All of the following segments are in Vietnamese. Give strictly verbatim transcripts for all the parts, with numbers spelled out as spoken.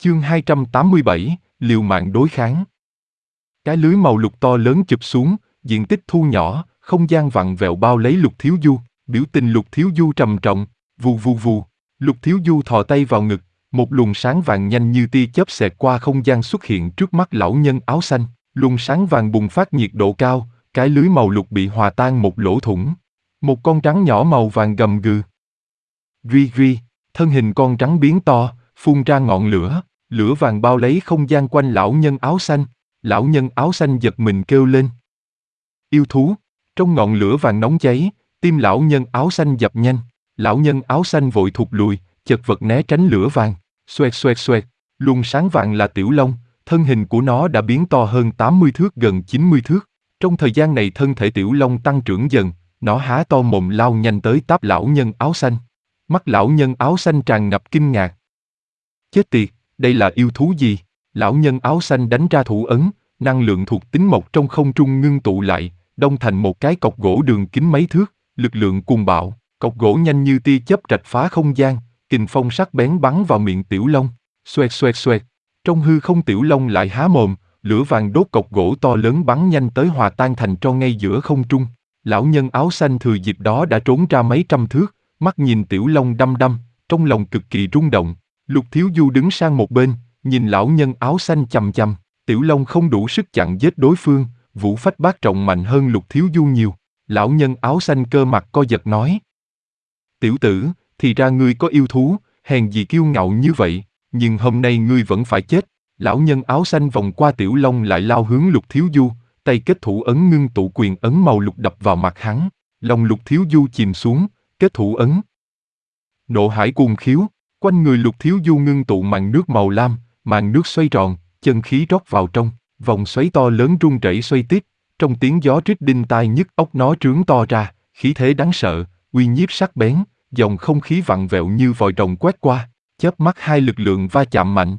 Chương hai trăm tám mươi bảy, liều mạng đối kháng. Cái lưới màu lục to lớn chụp xuống, diện tích thu nhỏ, không gian vặn vẹo bao lấy Lục Thiếu Du, biểu tình Lục Thiếu Du trầm trọng, vù vù vù. Lục Thiếu Du thò tay vào ngực, một luồng sáng vàng nhanh như tia chớp xẹt qua không gian xuất hiện trước mắt lão nhân áo xanh. Luồng sáng vàng bùng phát nhiệt độ cao, cái lưới màu lục bị hòa tan một lỗ thủng. Một con rắn nhỏ màu vàng gầm gừ. Ri ri, thân hình con rắn biến to, phun ra ngọn lửa, lửa vàng bao lấy không gian quanh lão nhân áo xanh. Lão nhân áo xanh giật mình kêu lên. Yêu thú, trong ngọn lửa vàng nóng cháy, tim lão nhân áo xanh dập nhanh. Lão nhân áo xanh vội thụt lùi, chật vật né tránh lửa vàng. Xoẹt xoẹt xoẹt, luồng sáng vàng là Tiểu Long, thân hình của nó đã biến to hơn tám mươi thước gần chín mươi thước. Trong thời gian này thân thể Tiểu Long tăng trưởng dần, nó há to mồm lao nhanh tới táp lão nhân áo xanh. Mắt lão nhân áo xanh tràn ngập kinh ngạc. Chết tiệt, đây là yêu thú gì? Lão nhân áo xanh đánh ra thủ ấn, năng lượng thuộc tính mộc trong không trung ngưng tụ lại, đông thành một cái cọc gỗ đường kính mấy thước, lực lượng cuồng bạo, cọc gỗ nhanh như tia chớp rạch phá không gian, kình phong sắc bén bắn vào miệng Tiểu Long. Xoẹt xoẹt xoẹt, trong hư không Tiểu Long lại há mồm, lửa vàng đốt cọc gỗ to lớn bắn nhanh tới hòa tan thành tro ngay giữa không trung. Lão nhân áo xanh thừa dịp đó đã trốn ra mấy trăm thước, mắt nhìn Tiểu Long đăm đăm, trong lòng cực kỳ rung động. Lục Thiếu Du đứng sang một bên, nhìn lão nhân áo xanh chằm chằm. Tiểu Long không đủ sức chặn giết đối phương, vũ phách bát trọng mạnh hơn Lục Thiếu Du nhiều. Lão nhân áo xanh cơ mặt co giật nói. Tiểu tử, thì ra ngươi có yêu thú, hèn gì kiêu ngạo như vậy, nhưng hôm nay ngươi vẫn phải chết. Lão nhân áo xanh vòng qua Tiểu Long lại lao hướng Lục Thiếu Du, tay kết thủ ấn ngưng tụ quyền ấn màu lục đập vào mặt hắn. Lòng Lục Thiếu Du chìm xuống, kết thủ ấn. Nộ hải cuồng khiếu, quanh người Lục Thiếu Du ngưng tụ màn nước màu lam, màn nước xoay tròn, chân khí rót vào trong, vòng xoáy to lớn rung rẩy xoay tiếp, trong tiếng gió rít đinh tai nhức óc nó trướng to ra, khí thế đáng sợ, uy nhiếp sắc bén, dòng không khí vặn vẹo như vòi rồng quét qua, chớp mắt hai lực lượng va chạm mạnh.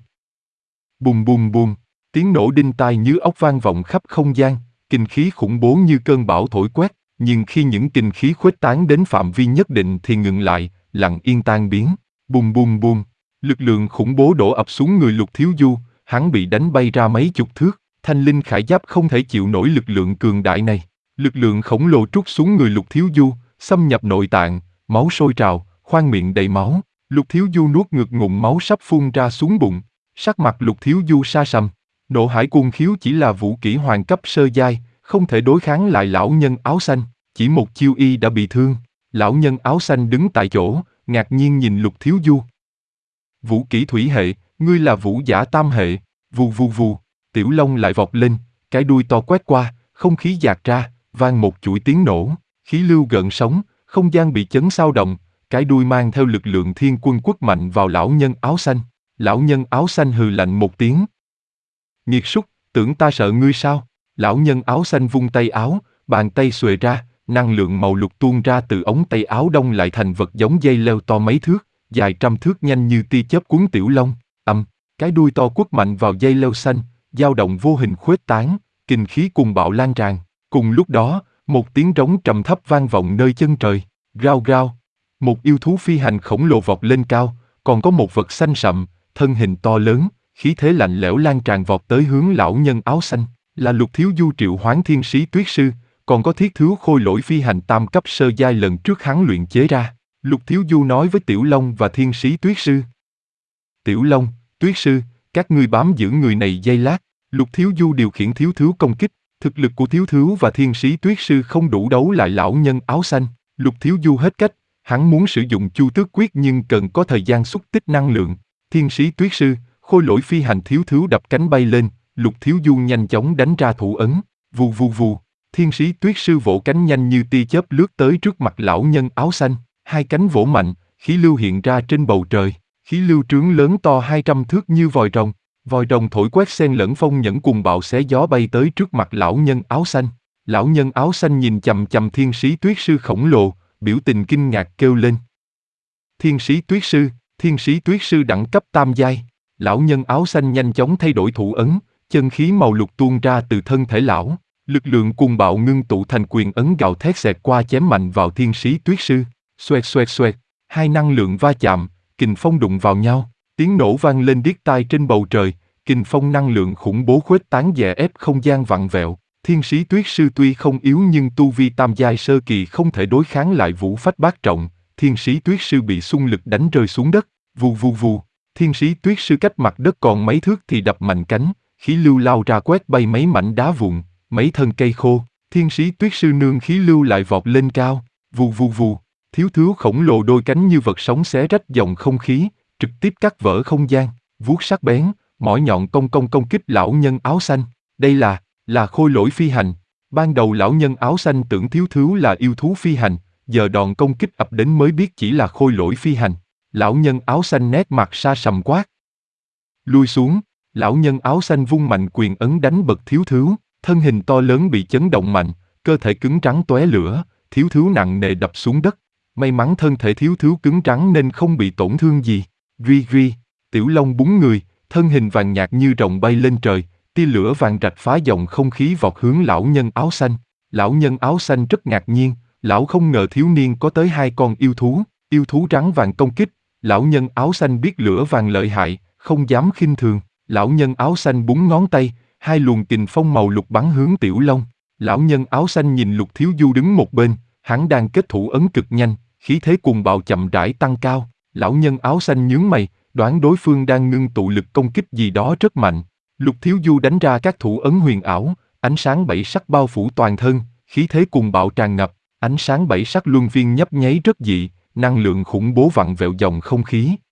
Bùm bùm bùm, tiếng nổ đinh tai nhức óc vang vọng khắp không gian, kinh khí khủng bố như cơn bão thổi quét, nhưng khi những kinh khí khuếch tán đến phạm vi nhất định thì ngừng lại, lặng yên tan biến. Bùm bùm bùm, lực lượng khủng bố đổ ập xuống người Lục Thiếu Du, hắn bị đánh bay ra mấy chục thước, thanh linh khải giáp không thể chịu nổi lực lượng cường đại này. Lực lượng khổng lồ trút xuống người Lục Thiếu Du, xâm nhập nội tạng, máu sôi trào, khoang miệng đầy máu. Lục Thiếu Du nuốt ngược ngụm máu sắp phun ra xuống bụng, sắc mặt Lục Thiếu Du sa sầm. Nộ hải cuồng khiếu chỉ là vũ kỹ hoàng cấp sơ giai, không thể đối kháng lại lão nhân áo xanh, chỉ một chiêu y đã bị thương. Lão nhân áo xanh đứng tại chỗ, ngạc nhiên nhìn Lục Thiếu Du. Vũ kỹ thủy hệ, ngươi là vũ giả tam hệ. Vù vù vù, Tiểu Long lại vọt lên, cái đuôi to quét qua, không khí dạt ra, vang một chuỗi tiếng nổ, khí lưu gợn sóng, không gian bị chấn xao động, cái đuôi mang theo lực lượng thiên quân quất mạnh vào lão nhân áo xanh. Lão nhân áo xanh hừ lạnh một tiếng. Nghiệt súc, tưởng ta sợ ngươi sao? Lão nhân áo xanh vung tay áo, bàn tay xuề ra, năng lượng màu lục tuôn ra từ ống tay áo đông lại thành vật giống dây leo to mấy thước, dài trăm thước nhanh như tia chớp cuốn Tiểu Long. Âm, cái đuôi to quất mạnh vào dây leo xanh, dao động vô hình khuếch tán, kinh khí cuồng bạo lan tràn. Cùng lúc đó, một tiếng rống trầm thấp vang vọng nơi chân trời. Rao rao, một yêu thú phi hành khổng lồ vọt lên cao, còn có một vật xanh sậm, thân hình to lớn, khí thế lạnh lẽo lan tràn vọt tới hướng lão nhân áo xanh. Là Lục Thiếu Du triệu hoán thiên sĩ tuyết sư, còn có thiết thú khôi lỗi phi hành tam cấp sơ giai lần trước hắn luyện chế ra. Lục Thiếu Du nói với Tiểu Long và thiên sĩ tuyết sư. Tiểu Long, Tuyết sư, các ngươi bám giữ người này giây lát. Lục Thiếu Du điều khiển thiếu thú công kích, thực lực của thiếu thú và thiên sĩ tuyết sư không đủ đấu lại lão nhân áo xanh. Lục Thiếu Du hết cách, hắn muốn sử dụng Chu Tước quyết nhưng cần có thời gian xúc tích năng lượng. Thiên sĩ tuyết sư, khôi lỗi phi hành thiếu thú đập cánh bay lên, Lục Thiếu Du nhanh chóng đánh ra thủ ấn, vù vù vù. Thiên sĩ tuyết sư vỗ cánh nhanh như tia chớp lướt tới trước mặt lão nhân áo xanh, hai cánh vỗ mạnh, khí lưu hiện ra trên bầu trời, khí lưu trướng lớn to hai trăm thước như vòi rồng, vòi rồng thổi quét xen lẫn phong nhẫn cuồng bạo xé gió bay tới trước mặt lão nhân áo xanh. Lão nhân áo xanh nhìn chằm chằm thiên sĩ tuyết sư khổng lồ, biểu tình kinh ngạc kêu lên. Thiên sĩ tuyết sư, thiên sĩ tuyết sư đẳng cấp tam giai. Lão nhân áo xanh nhanh chóng thay đổi thủ ấn, chân khí màu lục tuôn ra từ thân thể lão. Lực lượng cuồng bạo ngưng tụ thành quyền ấn gào thét xẹt qua chém mạnh vào thiên sĩ tuyết sư. Xoẹt xoẹt xoẹt, hai năng lượng va chạm, kình phong đụng vào nhau, Tiếng nổ vang lên điếc tai trên bầu trời, kình phong năng lượng khủng bố khuếch tán đè ép không gian vặn vẹo. Thiên sĩ Tuyết Sư tuy không yếu nhưng tu vi tam giai sơ kỳ không thể đối kháng lại vũ phách bát trọng. Thiên sĩ Tuyết Sư bị xung lực đánh rơi xuống đất, vù vù vù. Thiên sĩ Tuyết Sư cách mặt đất còn mấy thước thì đập mạnh cánh, khí lưu lao ra quét bay mấy mảnh đá vụn, mấy thân cây khô. Thiên sĩ Tuyết Sư nương khí lưu lại vọt lên cao, vù vù vù. Thiếu thiếu khổng lồ đôi cánh như vật sống xé rách dòng không khí, trực tiếp cắt vỡ không gian, vuốt sắc bén, mỏi nhọn công công công kích lão nhân áo xanh. Đây là, là khôi lỗi phi hành. Ban đầu lão nhân áo xanh tưởng thiếu thiếu là yêu thú phi hành, giờ đòn công kích ập đến mới biết chỉ là khôi lỗi phi hành. Lão nhân áo xanh nét mặt sa sầm quát. Lui xuống, lão nhân áo xanh vung mạnh quyền ấn đánh bật thiếu thiếu, thân hình to lớn bị chấn động mạnh, cơ thể cứng rắn tóe lửa, thiếu thiếu nặng nề đập xuống đất. May mắn thân thể thiếu thiếu cứng rắn nên không bị tổn thương gì. Ri ri, tiểu long búng người, thân hình vàng nhạt như rồng bay lên trời, tia lửa vàng rạch phá dòng không khí vọt hướng lão nhân áo xanh. Lão nhân áo xanh rất ngạc nhiên, lão không ngờ thiếu niên có tới hai con yêu thú, yêu thú rắn vàng công kích. Lão nhân áo xanh biết lửa vàng lợi hại, không dám khinh thường. Lão nhân áo xanh búng ngón tay, hai luồng kình phong màu lục bắn hướng tiểu long. Lão nhân áo xanh nhìn Lục Thiếu Du đứng một bên, hắn đang kết thủ ấn cực nhanh, khí thế cuồng bạo chậm rãi tăng cao. Lão nhân áo xanh nhướng mày, đoán đối phương đang ngưng tụ lực công kích gì đó rất mạnh. Lục Thiếu Du đánh ra các thủ ấn huyền ảo, ánh sáng bảy sắc bao phủ toàn thân, khí thế cuồng bạo tràn ngập, ánh sáng bảy sắc luân viên nhấp nháy rất dị, năng lượng khủng bố vặn vẹo dòng không khí.